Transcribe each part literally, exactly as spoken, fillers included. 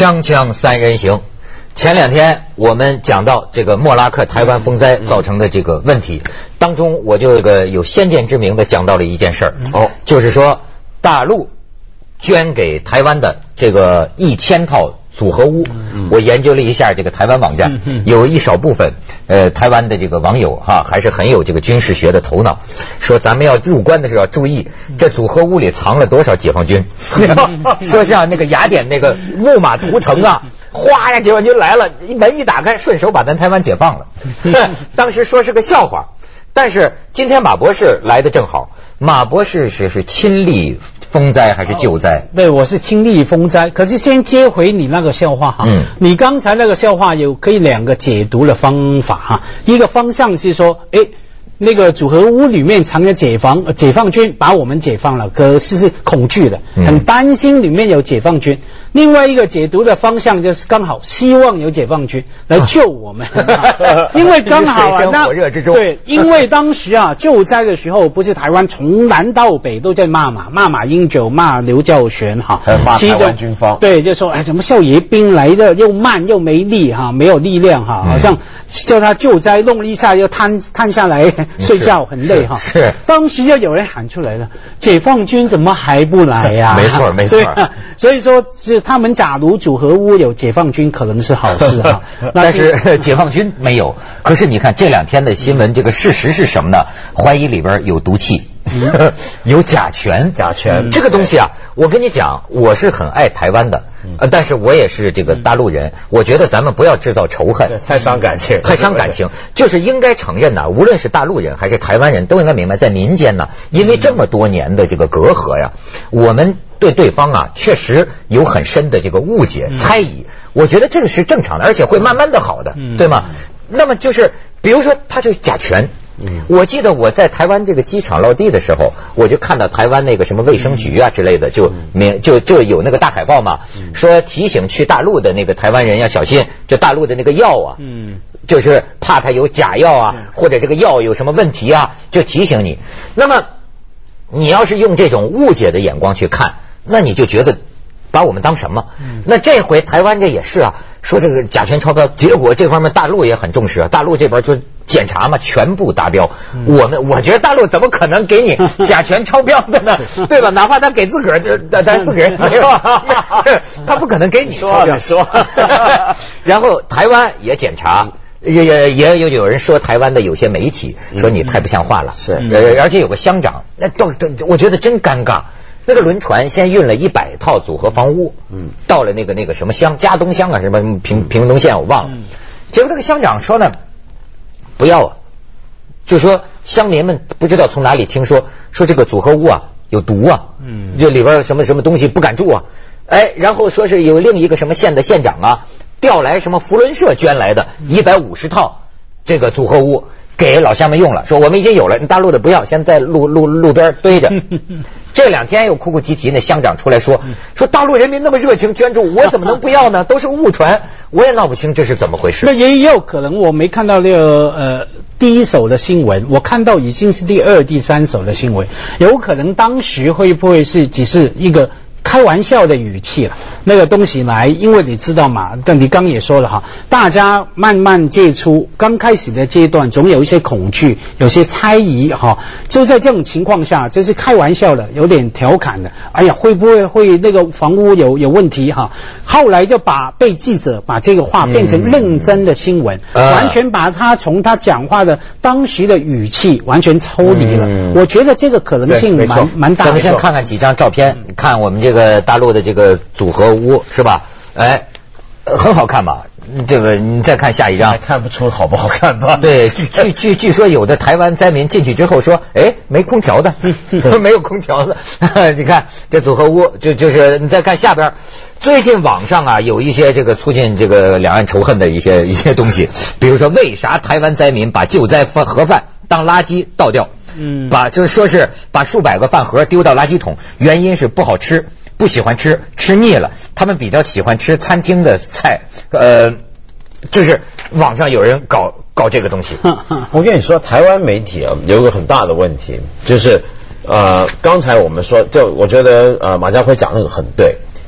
锵锵三人行，前两天我们讲到这个莫拉克台湾风灾造成的这个问题，当中我就这个有先见之明的讲到了一件事儿，哦，就是说大陆捐给台湾的这个一千套组合屋，我研究了一下这个台湾网站，有一少部分呃台湾的这个网友哈还是很有这个军事学的头脑，说咱们要入关的时候要注意这组合屋里藏了多少解放军，说像那个雅典那个木马屠城啊，哗呀解放军来了，门一打开顺手把咱台湾解放了，当时说是个笑话，但是今天马博士来的正好，马博士是是亲历风灾还是救灾？ 对，我是亲历风灾。可是先接回你那个笑话哈，嗯，你刚才那个笑话有可以两个解读的方法哈，一个方向是说，诶，那个组合屋里面藏着解放解放军把我们解放了，可是是恐惧的，很担心里面有解放军。另外一个解读的方向就是刚好希望有解放军来救我们，因为刚好啊，那对，因为当时啊救灾的时候，不是台湾从南到北都在骂嘛，骂马英九，骂刘兆玄哈， 骂台湾军方， 对，就说哎，怎么少爷兵来的又慢又没力哈，没有力量哈，好像叫他救灾弄了一下又瘫瘫下来睡觉很累哈。 是， 当时就有人喊出来了，解放军怎么还不来呀？ 没错没错， 所以说是。他们假如组合屋有解放军，可能是好事哈。 但是解放军没有。可是你看这两天的新闻，这个事实是什么呢？怀疑里边有毒气，有甲醛。 甲醛这个东西啊，我跟你讲，我是很爱台湾的，呃，但是我也是这个大陆人，我觉得咱们不要制造仇恨， 太伤感情， 太伤感情。就是应该承认呢，无论是大陆人还是台湾人，都应该明白，在民间呢，因为这么多年的这个隔阂呀，我们对对方啊确实有很深的这个误解、猜疑。我觉得这个是正常的，而且会慢慢的好的，对吗？那么就是比如说，他就是甲醛。我记得我在台湾这个机场落地的时候，我就看到台湾那个什么卫生局啊之类的，就明就就有那个大海报嘛，说提醒去大陆的那个台湾人要小心，就大陆的那个药啊，嗯，就是怕它有假药啊，或者这个药有什么问题啊，就提醒你。那么你要是用这种误解的眼光去看，那你就觉得把我们当什么？那这回台湾这也是啊，说这个甲醛超标，结果这方面大陆也很重视啊，大陆这边就检查嘛，全部达标。我们我觉得大陆怎么可能给你甲醛超标的呢？对吧？哪怕他给自个儿，但自个儿没有，他不可能给你超标。 说， 然后台湾也检查。也也也有有人说台湾的有些媒体说你太不像话了，是，而且有个乡长，那都我觉得真尴尬。那个轮船先运了一百套组合房屋，嗯，到了那个那个什么乡，嘉东乡啊，什么平平东县我忘了。结果那个乡长说呢，不要啊，就说乡民们不知道从哪里听说，说这个组合屋啊有毒啊，嗯，这里边什么什么东西不敢住啊，哎，然后说是有另一个什么县的县长啊，调来什么福伦社捐来的一百五十套这个组合屋。给老乡们用了，说我们已经有了，你大陆的不要，先在路路路边堆着。这两天又哭哭啼啼，那乡长出来说，说大陆人民那么热情捐助，我怎么能不要呢？都是误传，我也闹不清这是怎么回事。 那也有可能我没看到那个呃第一手的新闻，我看到已经是第二、第三手的新闻，有可能当时会不会是只是一个开玩笑的语气了，那个东西来，因为你知道嘛，但你刚也说了哈，大家慢慢接触，刚开始的阶段总有一些恐惧，有些猜疑哈，就在这种情况下，这是开玩笑的，有点调侃的，哎呀，会不会会那个房屋有有问题哈？后来就把被记者把这个话变成认真的新闻，嗯、完全把他从他讲话的当时的语气完全抽离了。嗯、我觉得这个可能性蛮蛮大的。 咱们先看看几张照片，看我们这个。这个大陆的这个组合屋是吧？哎，很好看吧？这个你再看下一张， 还看不出好不好看吧？ 对，据据据说有的台湾灾民进去之后说，哎，没空调的，没有空调的。你看这组合屋，就就是你再看下边，最近网上啊有一些这个促进这个两岸仇恨的一些一些东西，比如说为啥台湾灾民把救灾饭盒饭当垃圾倒掉？嗯，把就是说是把数百个饭盒丢到垃圾桶，原因是不好吃，不喜欢吃，吃腻了。他们比较喜欢吃餐厅的菜，呃，就是网上有人搞搞这个东西。 我跟你说，台湾媒体啊有一个很大的问题，就是呃，刚才我们说，就我觉得呃马家辉讲那个很对。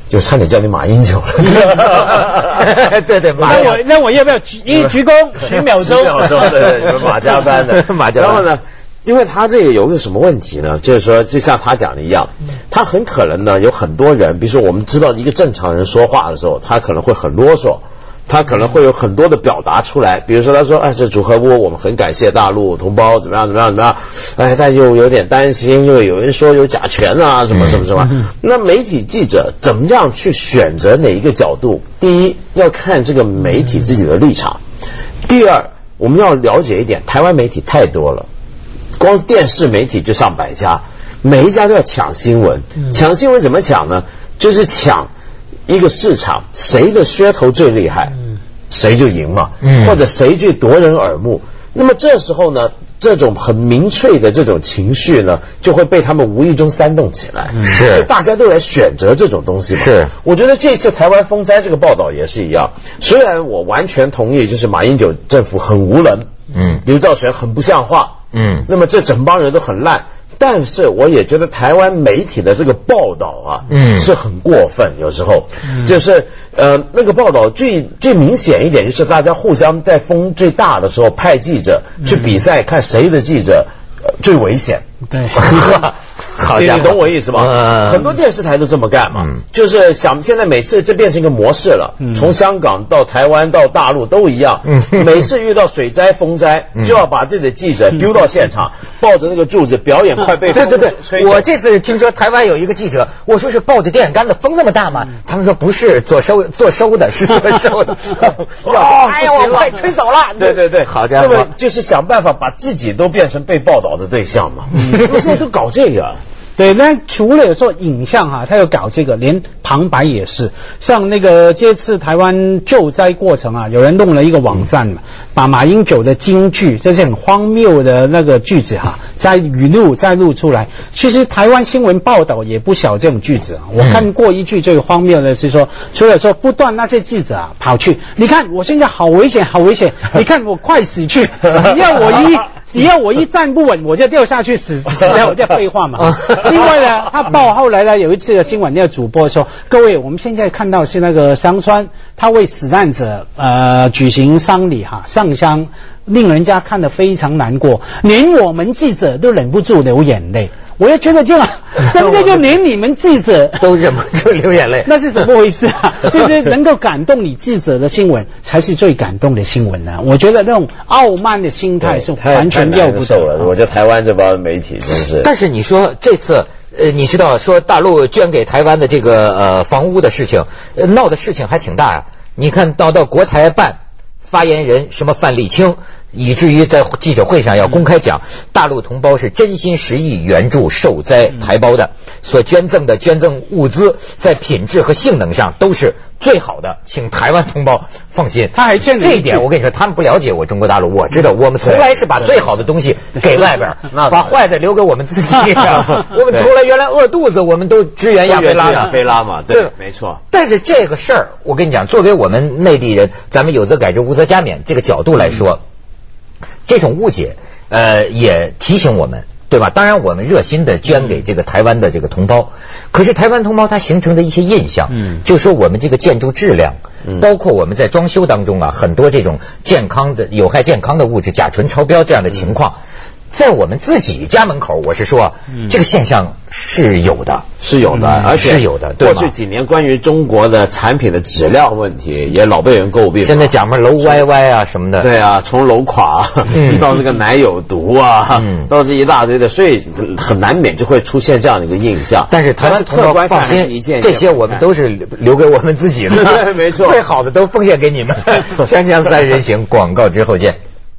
就差点叫你马英九了。 对对， 那我那我要不要一鞠躬十秒钟？ 十秒钟，对对，马家班的马家班。 然后呢，因为他这个有个什么问题呢？就是说，就像他讲的一样，他很可能呢有很多人，比如说我们知道一个正常人说话的时候，他可能会很啰嗦。他可能会有很多的表达出来，比如说他说，哎，这组合屋我们很感谢大陆同胞，怎么样怎么样怎么样，哎，但又有点担心，又有人说有甲醛啊，什么什么什么。那媒体记者怎么样去选择哪一个角度？第一，要看这个媒体自己的立场；第二，我们要了解一点，台湾媒体太多了，光电视媒体就上百家，每一家都要抢新闻。抢新闻怎么抢呢？就是抢一个市场，谁的噱头最厉害，谁就赢嘛，或者谁最夺人耳目。那么这时候呢，这种很民粹的这种情绪呢，就会被他们无意中煽动起来，是大家都来选择这种东西嘛。是，我觉得这次台湾风灾这个报道也是一样，虽然我完全同意，就是马英九政府很无能，嗯，刘兆玄很不像话，嗯，那么这整帮人都很烂。但是我也觉得台湾媒体的这个报道啊，嗯，是很过分，有时候，嗯、就是呃那个报道最最明显一点，就是大家互相在风最大的时候派记者去比赛，看谁的记者、呃、最危险。 对， 好家伙，你懂我意思吧？嗯、很多电视台都这么干嘛，嗯、就是想现在每次这变成一个模式了，嗯、从香港到台湾到大陆都一样，嗯、每次遇到水灾风灾，嗯、就要把自己的记者丢到现场，嗯、抱着那个柱子表演快被风对对对，我这次听说台湾有一个记者，我说是抱着电线杆的，风那么大吗？嗯、他们说不是，做收做收的，是做收的。哦，哎呀，我快吹走了。 对对对， 好家伙， 那么就是想办法把自己都变成被报道的对象嘛。现在都搞这个。 对，那除了有时候影像哈，他有搞这个，连旁白也是。像那个这次台湾救灾过程啊，有人弄了一个网站嘛，把马英九的金句，这些很荒谬的那个句子哈，再语录再录出来。其实台湾新闻报道也不少这种句子啊。我看过一句最荒谬的是说，除了说不断那些记者啊跑去，你看我现在好危险，好危险，你看我快死去，只要我一。只要我一站不稳，我就掉下去死死掉，这废话嘛。另外呢，他报后来呢有一次的新闻，那个主播说：“各位，我们现在看到是那个香川，他为死难者呃举行丧礼哈，上香，令人家看得非常难过，连我们记者都忍不住流眼泪。”我也觉得这样，真的就连你们记者都忍不住流眼泪， 那是怎么回事啊？是不是能够感动你记者的新闻才是最感动的新闻呢？我觉得那种傲慢的心态是完全要不得了。我觉得台湾这帮媒体真是。 但是你说这次，呃，你知道说大陆捐给台湾的这个呃房屋的事情，呃，闹的事情还挺大呀、啊。你看到到国台办发言人什么范立清。以至于在记者会上要公开讲，大陆同胞是真心实意援助受灾台胞的，所捐赠的捐赠物资在品质和性能上都是最好的，请台湾同胞放心。 他还欠这一点，我跟你说，他们不了解我中国大陆，我知道，我们从来是把最好的东西给外边，把坏的留给我们自己。我们从来原来饿肚子，我们都支援亚非拉亚非拉嘛，对，没错。 但是这个事儿，我跟你讲，作为我们内地人，咱们有则改之，无则加勉这个角度来说。这种误解，呃，也提醒我们，对吧？当然，我们热心的捐给这个台湾的这个同胞，可是台湾同胞他形成的一些印象，嗯，就说我们这个建筑质量，嗯，包括我们在装修当中啊，很多这种健康的有害健康的物质，甲醇超标这样的情况。嗯在我们自己家门口，我是说，嗯、这个现象是有的， 是有的，嗯、而且是有的。对过去几年关于中国的产品的质量问题也老被人诟病。 现在讲嘛，楼歪歪啊什么的。 对啊，从楼垮、嗯、到这个奶有毒啊，嗯、到这一大堆的，所以很难免就会出现这样的一个印象。 但是台湾同胞放心，这些我们都是留给我们自己的， 对，没错， 最好的都奉献给你们。锵锵三人行，广告之后见。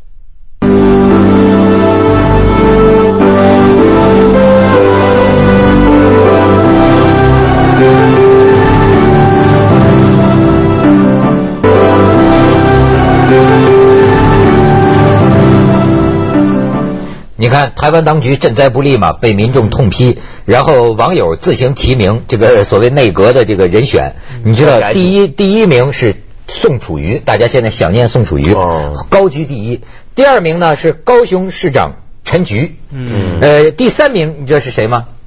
你看台湾当局赈灾不力嘛，被民众痛批，然后网友自行提名这个所谓内阁的这个人选，你知道第一第一名是宋楚瑜，大家现在想念宋楚瑜，哦、高居第一。第二名呢是高雄市长陈菊，嗯，呃，第三名你知道是谁吗？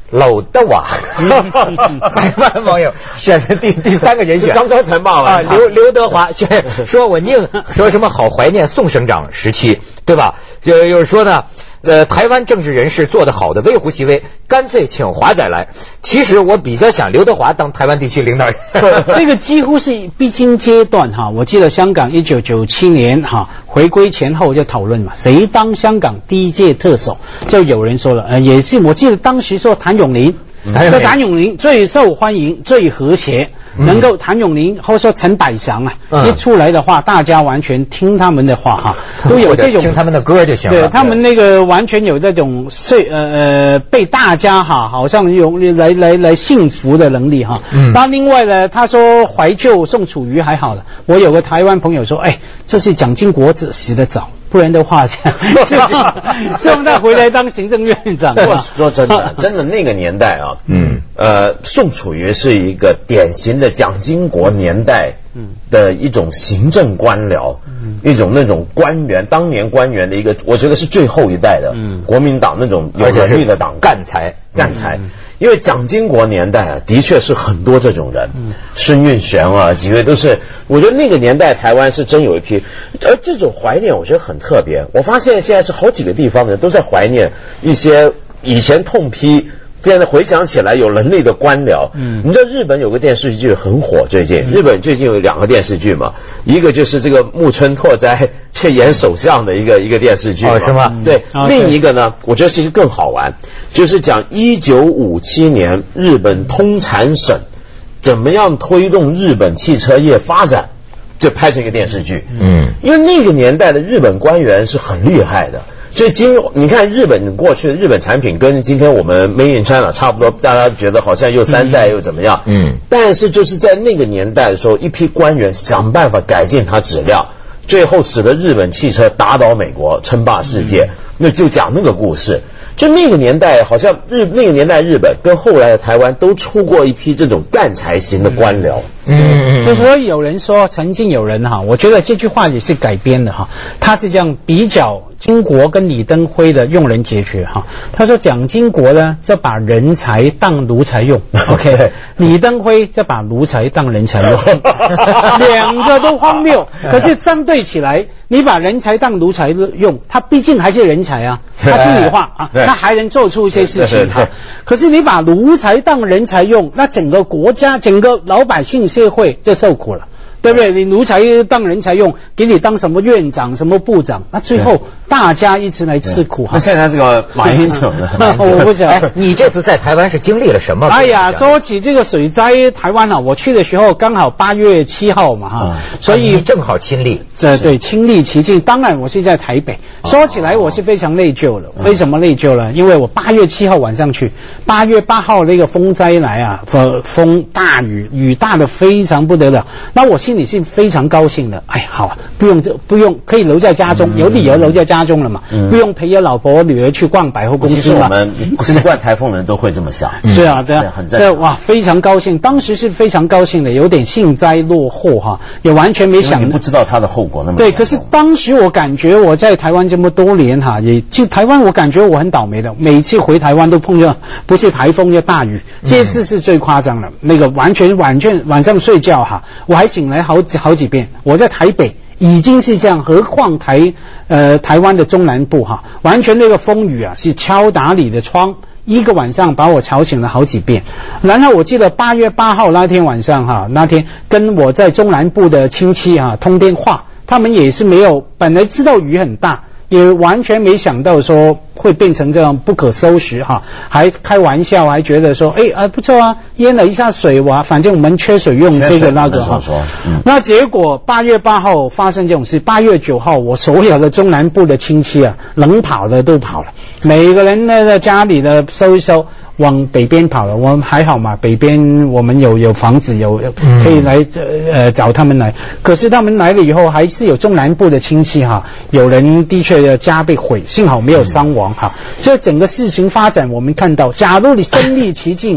娄德华，台湾网友选的第第三个人选， 刚刚才骂完啊，刘刘德华选说我宁说什么好怀念宋省长时期，对吧？就就是说呢，呃，台湾政治人士做得好的微乎其微，干脆请华仔来。其实我比较想刘德华当台湾地区领导人， 这个几乎是必经阶段哈。我记得香港一九九七年哈回归前后就讨论嘛，谁当香港第一届特首，就有人说了，呃，也是我记得当时说谭咏麟。说谭咏麟最受欢迎、最和谐，嗯、能够谭咏麟或者说陈百祥啊、嗯，一出来的话，大家完全听他们的话哈，都有这种听他们的歌就行了。 对他们那个完全有这种是呃呃被大家哈好像用来来来幸福的能力哈。嗯。那另外呢，他说怀旧宋楚瑜还好了，我有个台湾朋友说，哎，这是蒋经国死得早。不然的话，希望他回来当行政院长。 我说真的，真的那个年代啊，嗯，呃，宋楚瑜是一个典型的蒋经国年代的一种行政官僚，嗯、一种那种官员，当年官员的一个，我觉得是最后一代的国民党那种有能力的党干才干才。因为蒋经国年代啊，的确是很多这种人，孙运璇啊，几位都是。我觉得那个年代台湾是真有一批，而这种怀念我觉得很特别。我发现现在是好几个地方的人都在怀念一些以前痛批，现在回想起来有能力的官僚。嗯，你知道日本有个电视剧很火，最近、嗯、日本最近有两个电视剧嘛，一个就是这个木村拓哉去演首相的一个一个电视剧， 哦，是吗？ 对， 嗯、 另一个呢，我觉得其实更好玩，就是讲一九五七年日本通产省怎么样推动日本汽车业发展，就拍成一个电视剧。嗯，因为那个年代的日本官员是很厉害的。所以今你看日本过去的日本产品跟今天我们 Made in China 差不多，大家觉得好像又山寨又怎么样？嗯，但是就是在那个年代的时候，一批官员想办法改进它质量，最后使得日本汽车打倒美国，称霸世界。嗯、那就讲那个故事。就那个年代，好像日那个年代日本跟后来的台湾都出过一批这种干才型的官僚。 嗯，就所以有人说，曾经有人哈，我觉得这句话也是改编的哈，他是这样比较经国跟李登辉的用人解决哈。他说蒋经国呢，就把人才当奴才用 ，OK， 李登辉就把奴才当人才用，两个都荒谬。可是相对起来，你把人才当奴才用，他毕竟还是人才啊，他听你话啊，他还能做出一些事情哈。可是你把奴才当人才用，那整个国家、整个老百姓社会就受苦了。对不对？你奴才当人才用，给你当什么院长、什么部长，那最后大家一直来吃苦哈。 那现在这个马英九呢？ 我不想。 哎，你这次在台湾是经历了什么？ 哎呀，说起这个水灾，台湾啊，我去的时候刚好八月七号嘛哈，嗯、所以、 啊、正好亲历。 这对亲历其境。当然，我是在台北。说起来，我是非常内疚了。为什么内疚呢？因为我八月七号晚上去，八月八号那个风灾来啊，风风大雨，雨大的非常不得了。那我心里是非常高兴的，哎，好啊，不用不用，可以留在家中，有理由留在家中了嘛，嗯、不用陪着老婆女儿去逛百货公司嘛。 其实我们习惯台风的人都会这么想。 是啊，对啊， 很正常。 哇，非常高兴，当时是非常高兴的，有点幸灾乐祸哈，也完全没想。 你不知道它的后果那么。 对，可是当时我感觉我在台湾这么多年哈，也就台湾我感觉我很倒霉的，每次回台湾都碰到不是台风就大雨，这次是最夸张了，那个完全晚全晚上睡觉哈，我还醒来好几好几遍。我在台北已经是这样，何况台呃台湾的中南部哈，完全那个风雨啊是敲打你的窗，一个晚上把我吵醒了好几遍。然后我记得八月八号那天晚上哈，那天跟我在中南部的亲戚啊通电话，他们也是没有，本来知道雨很大，也完全没想到说会变成这样不可收拾哈，还开玩笑，还觉得说哎啊不错啊，淹了一下水哇，反正我们缺水用这个那个哈。嗯、那结果八月八号发生这种事，八月九号我所有的中南部的亲戚啊，能跑的都跑了，每个人呢在家里的收一收。往北边跑了，我们还好嘛，北边我们有有房子，有可以来呃找他们来。可是他们来了以后，还是有中南部的亲戚哈，有人的确的家被毁，幸好没有伤亡哈。所以整个事情发展，我们看到，假如你身历其境，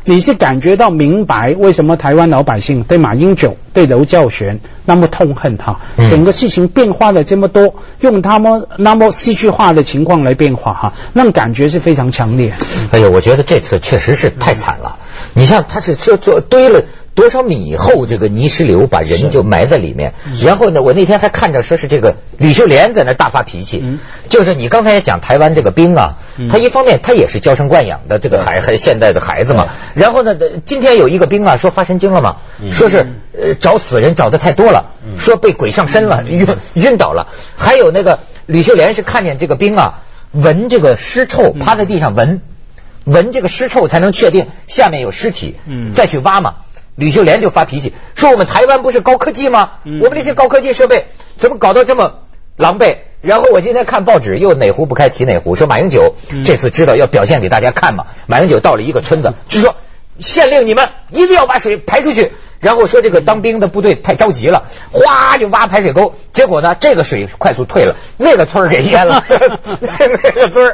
你是感觉到明白为什么台湾老百姓对马英九、对刘教玄那么痛恨哈？整个事情变化了这么多，用他们那么戏剧化的情况来变化哈，那种感觉是非常强烈。 哎呦，我觉得这次确实是太惨了。你像他是说做堆了多少米厚这个泥石流，把人就埋在里面。然后呢，我那天还看着说是这个吕秀莲在那大发脾气，嗯、就是你刚才也讲台湾这个兵啊，嗯、他一方面他也是娇生惯养的这个孩，还现代的孩子嘛。然后呢，今天有一个兵啊说发神经了嘛，嗯、说是呃找死人找的太多了，嗯、说被鬼上身了，晕晕倒了。还有那个吕秀莲是看见这个兵啊闻这个尸臭，趴在地上闻。闻这个尸臭才能确定下面有尸体，嗯，再去挖嘛。吕秀莲就发脾气说：“我们台湾不是高科技吗？嗯、我们这些高科技设备怎么搞到这么狼狈？”然后我今天看报纸又哪壶不开提哪壶，说马英九这次知道要表现给大家看嘛。马英九到了一个村子，就说县令你们一定要把水排出去。然后说这个当兵的部队太着急了，哗就挖排水沟，结果呢这个水快速退了，那个村儿给淹了，那个村儿，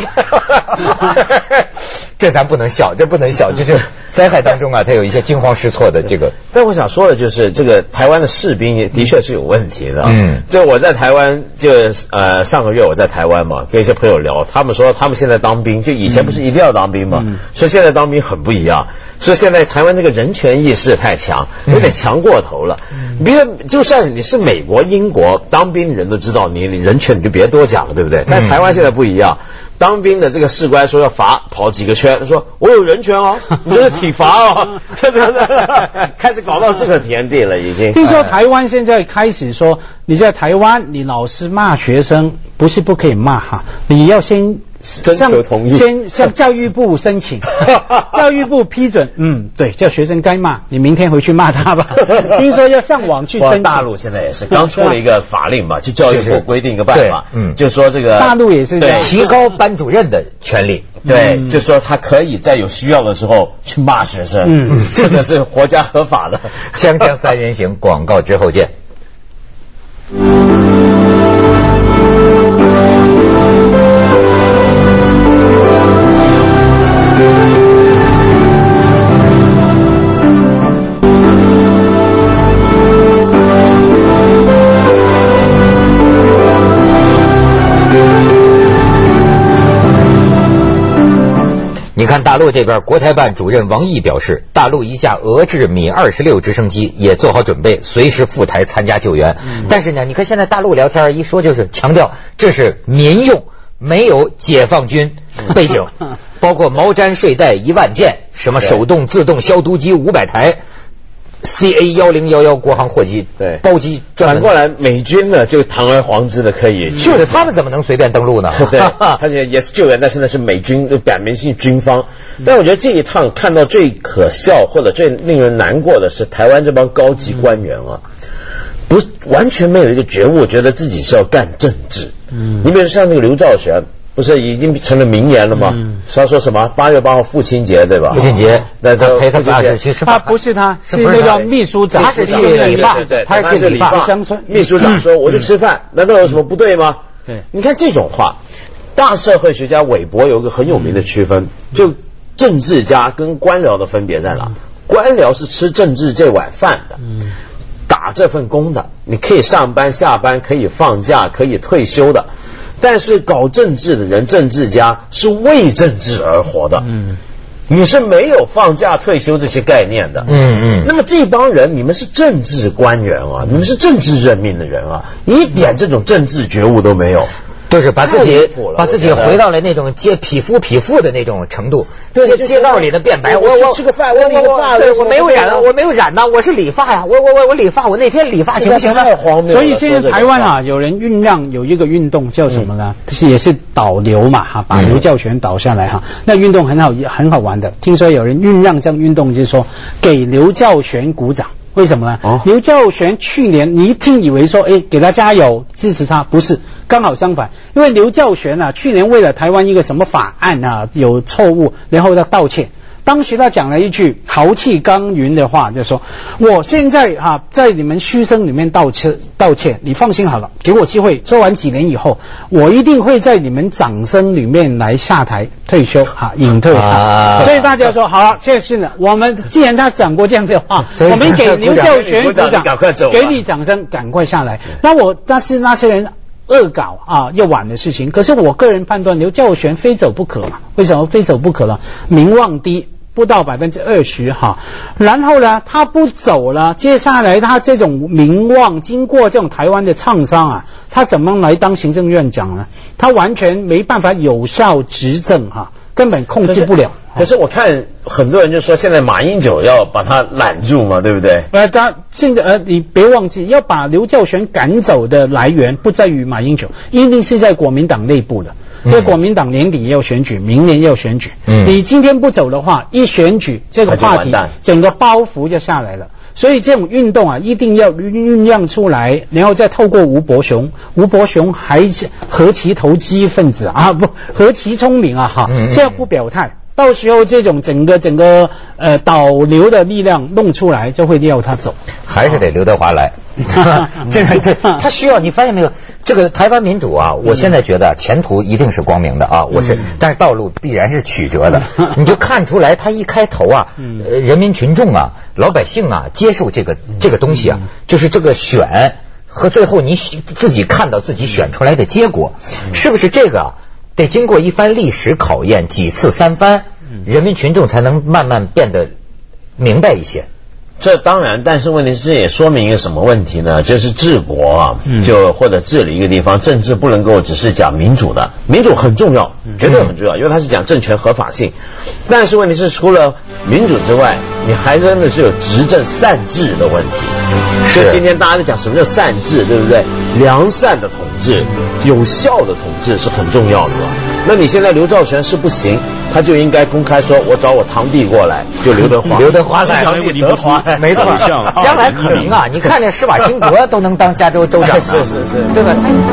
这咱不能笑，这不能笑，就是灾害当中啊，他有一些惊慌失措的这个。 但我想说的就是，这个台湾的士兵也的确是有问题的。嗯，就我在台湾，就呃上个月我在台湾嘛，跟一些朋友聊，他们说他们现在当兵，就以前不是一定要当兵嘛，嗯、说现在当兵很不一样。说现在台湾这个人权意识太强，有点强过头了。嗯、比如，就算你是美国、英国当兵人都知道你人权，你就别多讲了，对不对？但台湾现在不一样，当兵的这个士官说要罚跑几个圈，他说我有人权哦，你这是体罚哦，这这这，开始搞到这个田地了，已经。 听说台湾现在开始说，你在台湾，你老师骂学生不是不可以骂哈，你要先。 征求同意， 先向教育部申请，教育部批准。嗯，对，叫学生该骂，你明天回去骂他吧。听说要上网去申请。 大陆现在也是刚出了一个法令嘛，就教育部规定一个办法，嗯，就说这个大陆也是这样， 提高班主任的权利。 对，就说他可以在有需要的时候去骂学生，嗯，这个是国家合法的。 锵锵三人行，广告之后见。你看大陆这边国台办主任王毅表示，大陆一架俄制米二十六直升机也做好准备，随时赴台参加救援。嗯、但是呢，你看现在大陆聊天一说就是强调这是民用，没有解放军背景，包括毛毡睡袋一万件，什么手动自动消毒机五百台。C A 一零一一国航货机，对，包机。 反过来，美军呢就堂而皇之的可以， 就是他们怎么能随便登陆呢？ 对，他也也是救援，但是呢是美军表明性军方。但我觉得这一趟看到最可笑或者最令人难过的是，台湾这帮高级官员啊，不是完全没有一个觉悟，觉得自己是要干政治。嗯，你比如像那个刘兆玄。不是已经成了名言了吗？嗯、他说什么八月八号父亲节对吧？ 父亲节， 那他陪他儿子去吃饭。 他不是他，是那个秘书长， 他是去理发， 对对， 他是去理发。 秘书长说我就吃饭，难道有什么不对吗？ 对， 你看这种话，大社会学家韦伯有个很有名的区分，就政治家跟官僚的分别在哪？官僚是吃政治这碗饭的。嗯。打这份工的，你可以上班下班，可以放假，可以退休的。但是搞政治的人，政治家是为政治而活的。嗯，你是没有放假退休这些概念的。嗯嗯。那么这帮人，你们是政治官员啊，你们是政治任命的人啊，一点这种政治觉悟都没有。 就是把自己把自己回到了那种接匹夫匹妇的那种程度，街街道里的辩白。 我我吃个饭，我理个发， 对我没有染，我没有染呐，我是理发呀，我我我我理发，我那天理发行不行？ 太荒谬了。 所以现在台湾啊，有人酝酿有一个运动叫什么呢？就是也是导流嘛哈，把刘教权导下来哈。那运动很好很好玩的，听说有人酝酿这样运动，就是说给刘教权鼓掌。为什么呢？哦、刘教权去年你一听以为说，哎，给他加油支持他，不是。刚好相反，因为刘教权啊，去年为了台湾一个什么法案啊有错误，然后他道歉， 当时他讲了一句豪气干云的话，就说我现在哈、啊、在你们嘘声里面道歉道歉，你放心好了，给我机会，做完几年以后，我一定会在你们掌声里面来下台退休哈，隐退啊。所以大家说好了，确实呢，我们既然他讲过这样的话，我们给刘兆玄鼓掌，给你掌声，赶快下来。那我但是那些人恶搞啊，要晚的事情。可是我个人判断，刘兆玄非走不可嘛。为什么非走不可呢？名望低，不到百分之二十哈。然后呢，他不走了，接下来他这种名望，经过这种台湾的创伤啊，他怎么来当行政院长呢？他完全没办法有效执政哈、啊，根本控制不了。 可是我看很多人就说，现在马英九要把他揽住嘛，对不对？ 呃，他现在呃，你别忘记，要把刘兆玄赶走的来源不在于马英九，一定是在国民党内部的。因为国民党年底要选举，明年要选举。嗯，你今天不走的话，一选举这个话题，整个包袱就下来了。所以这种运动啊，一定要酝酿出来，然后再透过吴伯雄，吴伯雄还何其投机分子啊，不何其聪明啊哈，这样不表态。到时候这种整个整个呃导流的力量弄出来，就会要他走， 还是得刘德华来。这个这他需要，你发现没有？这个台湾民主啊，我现在觉得前途一定是光明的啊，我是，但是道路必然是曲折的。你就看出来，他一开头啊，呃，人民群众啊，老百姓啊，接受这个这个东西啊，就是这个选和最后你自己看到自己选出来的结果，是不是这个啊？得经过一番历史考验，几次三番，人民群众才能慢慢变得明白一些。 这当然，但是问题是这也说明一个什么问题呢？就是治国啊，就或者治理一个地方，政治不能够只是讲民主的，民主很重要，绝对很重要，因为它是讲政权合法性。但是问题是，除了民主之外，你还真的是有执政善治的问题。所以今天大家在讲什么叫善治，对不对？良善的统治、有效的统治是很重要的。那你现在刘兆玄是不行，他就应该公开说，我找我堂弟过来，就刘德华， 刘德华来， 堂弟德华， 没错，将来可能啊，你看这施瓦辛格都能当加州州长， 是是是， 对吧？